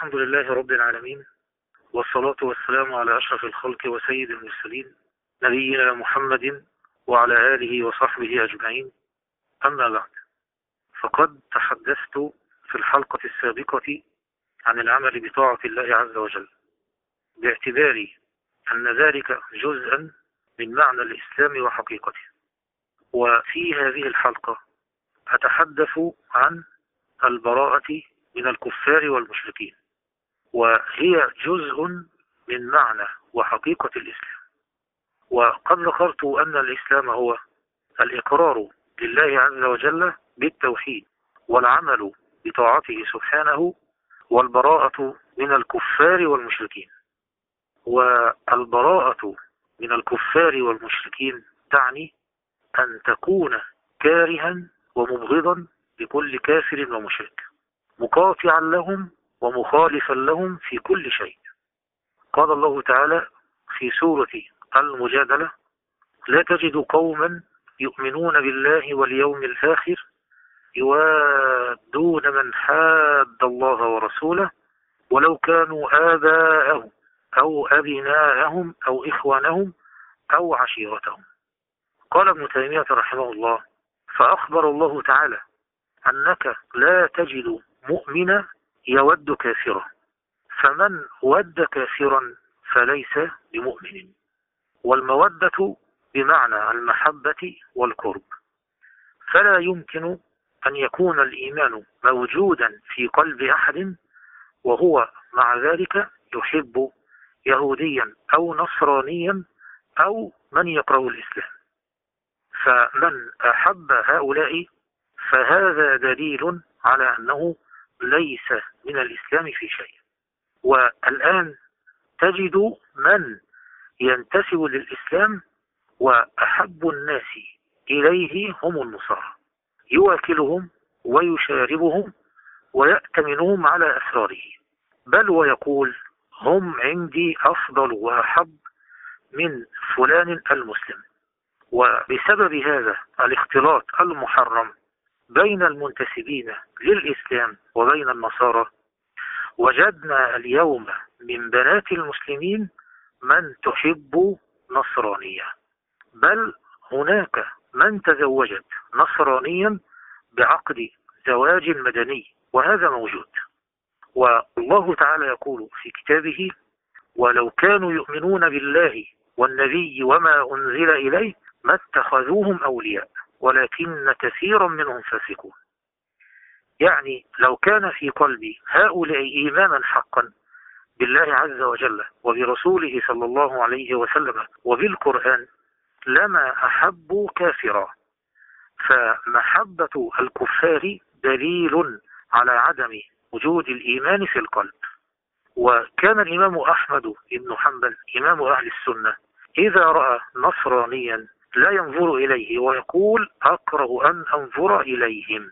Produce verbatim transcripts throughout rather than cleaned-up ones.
الحمد لله رب العالمين، والصلاة والسلام على أشرف الخلق وسيد المرسلين نبينا محمد وعلى آله وصحبه أجمعين. أما بعد، فقد تحدثت في الحلقة السابقة عن العمل بطاعة الله عز وجل، باعتبار أن ذلك جزءا من معنى الإسلام وحقيقته. وفي هذه الحلقة أتحدث عن البراءة من الكفار والمشركين، وهي جزء من معنى وحقيقة الإسلام. وقد ذكرت أن الإسلام هو الإقرار لله عز وجل بالتوحيد والعمل بطاعته سبحانه والبراءة من الكفار والمشركين. والبراءة من الكفار والمشركين تعني أن تكون كارها ومبغضا لكل كافر ومشرك، مقاطعا لهم ومخالفا لهم في كل شيء. قال الله تعالى في سورة المجادلة: لا تجد قوما يؤمنون بالله واليوم الآخر يوادون من حاد الله ورسوله ولو كانوا آباءهم أو أبناءهم أو إخوانهم أو عشيرتهم. قال ابن تيمية رحمه الله: فأخبر الله تعالى أنك لا تجد مؤمنا يود كافرا، فمن ود كافرا فليس بمؤمن. والمودة بمعنى المحبة والقرب، فلا يمكن أن يكون الإيمان موجودا في قلب أحد وهو مع ذلك يحب يهوديا أو نصرانيا أو من يكره الإسلام. فمن أحب هؤلاء فهذا دليل على أنه ليس من الإسلام في شيء. والآن تجد من ينتسب للإسلام وأحب الناس إليه هم النصارى، يواكلهم ويشاربهم ويأتمنهم على أسراره، بل ويقول: هم عندي أفضل وأحب من فلان المسلم. وبسبب هذا الاختلاط المحرم بين المنتسبين للإسلام وبين النصارى، وجدنا اليوم من بنات المسلمين من تحب نصرانية، بل هناك من تزوجت نصرانيا بعقد زواج مدني، وهذا موجود. والله تعالى يقول في كتابه: ولو كانوا يؤمنون بالله والنبي وما أنزل إليه ما اتخذوهم أولياء ولكن كثيرا منهم فاسقون. يعني لو كان في قلب هؤلاء إيمانا حقا بالله عز وجل وبرسوله صلى الله عليه وسلم وبالقرآن لما أحبوا كافرا. فمحبة الكفار دليل على عدم وجود الإيمان في القلب. وكان الإمام أحمد بن حنبل إمام أهل السنة إذا رأى نصرانيا لا ينظر إليه ويقول: أكره أن أنظر إليهم.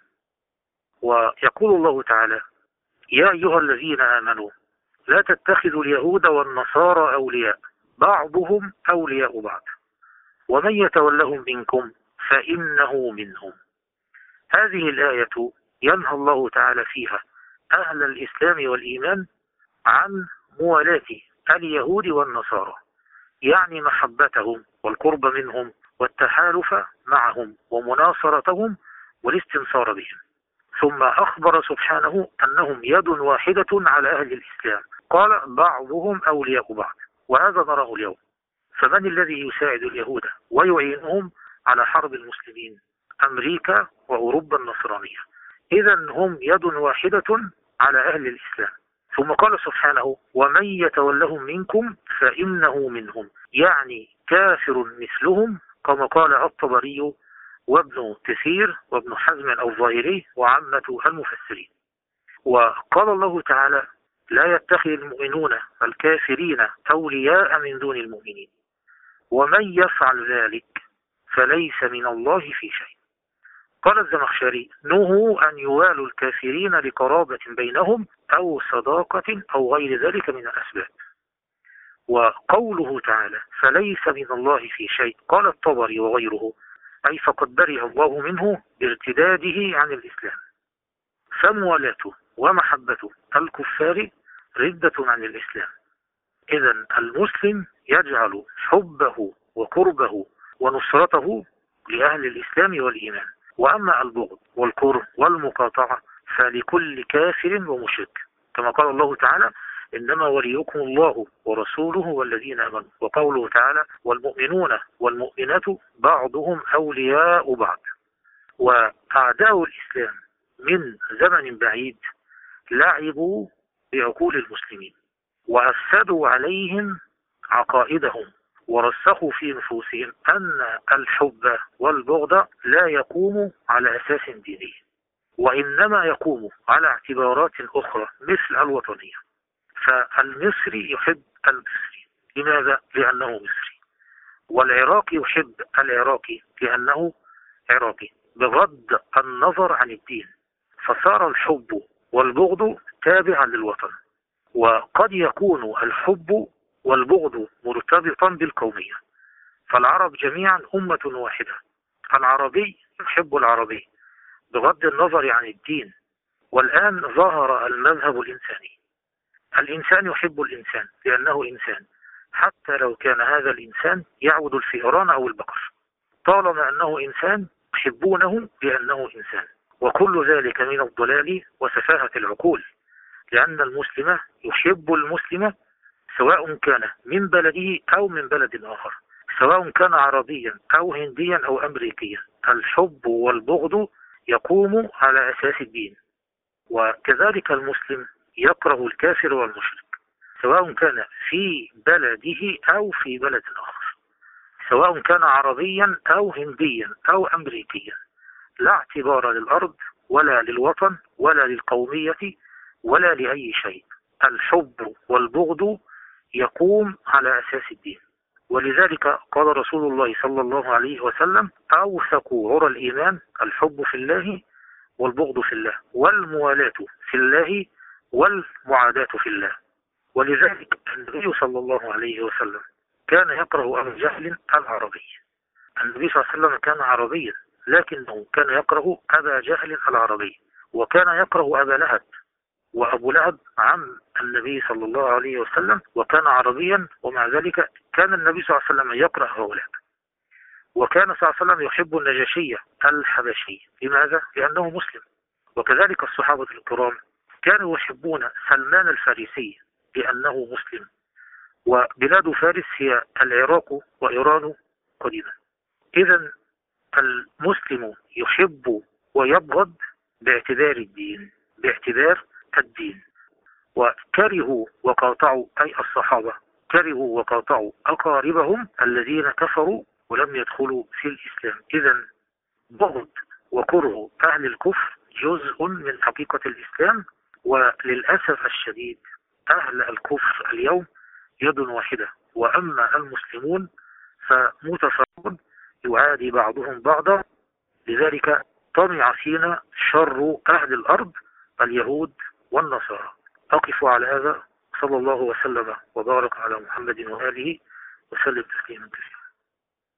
ويقول الله تعالى: يا أيها الذين آمنوا لا تتخذوا اليهود والنصارى أولياء بعضهم أولياء بعض ومن يتولهم منكم فإنه منهم. هذه الآية ينهى الله تعالى فيها أهل الإسلام والإيمان عن موالاة اليهود والنصارى، يعني محبتهم والقرب منهم والتحالف معهم ومناصرتهم والاستنصار بهم. ثم أخبر سبحانه أنهم يد واحدة على أهل الإسلام، قال: بعضهم أولياء بعض، وهذا نراه اليوم. فمن الذي يساعد اليهود ويعينهم على حرب المسلمين؟ أمريكا وأوروبا النصرانية. إذا هم يد واحدة على أهل الإسلام. ثم قال سبحانه: ومن يتولهم منكم فإنه منهم، يعني كافر مثلهم، كما قال الطبري وابن كثير وابن حزم الظاهري وعامة المفسرين. وقال الله تعالى: لا يتخذ المؤمنون الكافرين أولياء من دون المؤمنين ومن يفعل ذلك فليس من الله في شيء. قال الزمخشري: نهوا أن يوالوا الكافرين لقرابة بينهم أو صداقة أو غير ذلك من الأسباب. وقوله تعالى: فليس من الله في شيء، قال الطبري وغيره: أي فقد برئ الله منه بارتداده عن الإسلام. فموالاته ومحبته الكفار ردة عن الإسلام. إذا المسلم يجعل حبه وقربه ونصرته لأهل الإسلام والإيمان. وأما البغض والكره والمقاطعة فلكل كافر ومشرك، كما قال الله تعالى: إنما وليكم الله ورسوله والذين آمنوا. وقوله تعالى: والمؤمنون والمؤمنات بعضهم أولياء بعض. وأعداء الإسلام من زمن بعيد لعبوا بعقول المسلمين وأفسدوا عليهم عقائدهم ورسخوا في نفوسهم أن الحب والبغض لا يقوم على أساس ديني، وإنما يقوم على اعتبارات أخرى مثل الوطنية. فالمصري يحب المصري، لماذا؟ لأنه مصري. والعراقي يحب العراقي لأنه عراقي، بغض النظر عن الدين. فصار الحب والبغض تابعا للوطن. وقد يكون الحب والبغض مرتبطا بالقومية، فالعرب جميعا أمة واحدة. العربي يحب العربي بغض النظر عن الدين. والآن ظهر المذهب الإنساني، الإنسان يحب الإنسان لأنه إنسان، حتى لو كان هذا الإنسان يعبد الفئران أو البقر، طالما أنه إنسان يحبونه لأنه إنسان. وكل ذلك من الضلال وسفاهة العقول، لأن المسلم يحب المسلم سواء كان من بلده أو من بلد آخر، سواء كان عربيا أو هنديا أو أمريكيا. الحب والبغض يقوم على أساس الدين. وكذلك المسلم يكره الكافر والمشرك سواء كان في بلده أو في بلد آخر، سواء كان عربيا أو هنديا أو أمريكيا. لا اعتبار للأرض ولا للوطن ولا للقومية ولا لأي شيء. الحب والبغض يقوم على أساس الدين. ولذلك قال رسول الله صلى الله عليه وسلم: أوثق عرى الإيمان الحب في الله والبغض في الله، والموالاة في الله والمعاداة في الله. ولذلك النبي صلى الله عليه وسلم كان يكره أبا جهل العربي. النبي صلى الله عليه وسلم كان عربيا، لكنه كان يكره أبا جهل العربي، وكان يكره أبا لهب. وأبو لهب عم النبي صلى الله عليه وسلم وكان عربيا، ومع ذلك كان النبي صلى الله عليه وسلم يكره هؤلاء. وكان صلى الله عليه وسلم يحب النجاشي الحبشي، لماذا؟ لأنه مسلم. وكذلك الصحابة الكرام كانوا يحبون سلمان الفارسي لأنه مسلم. وبلاد فارس هي العراق وإيران قديما. إذن المسلم يحب ويبغض باعتبار الدين، باعتبار الدين. وكرهوا وقاطعوا أي الصحابة كرهوا وقاطعوا أقاربهم الذين كفروا ولم يدخلوا في الإسلام. إذن بغض وكره أهل الكفر جزء من حقيقة الإسلام. وللأسف الشديد أهل الكفر اليوم يد واحدة، وأما المسلمون فمتفرقون يعادي بعضهم بعضا. لذلك طمع فينا شر أهل الأرض اليهود والنصارى. أقف على هذا. صلى الله وسلم وبارك على محمد وآله وسلم تسليما كثيرا.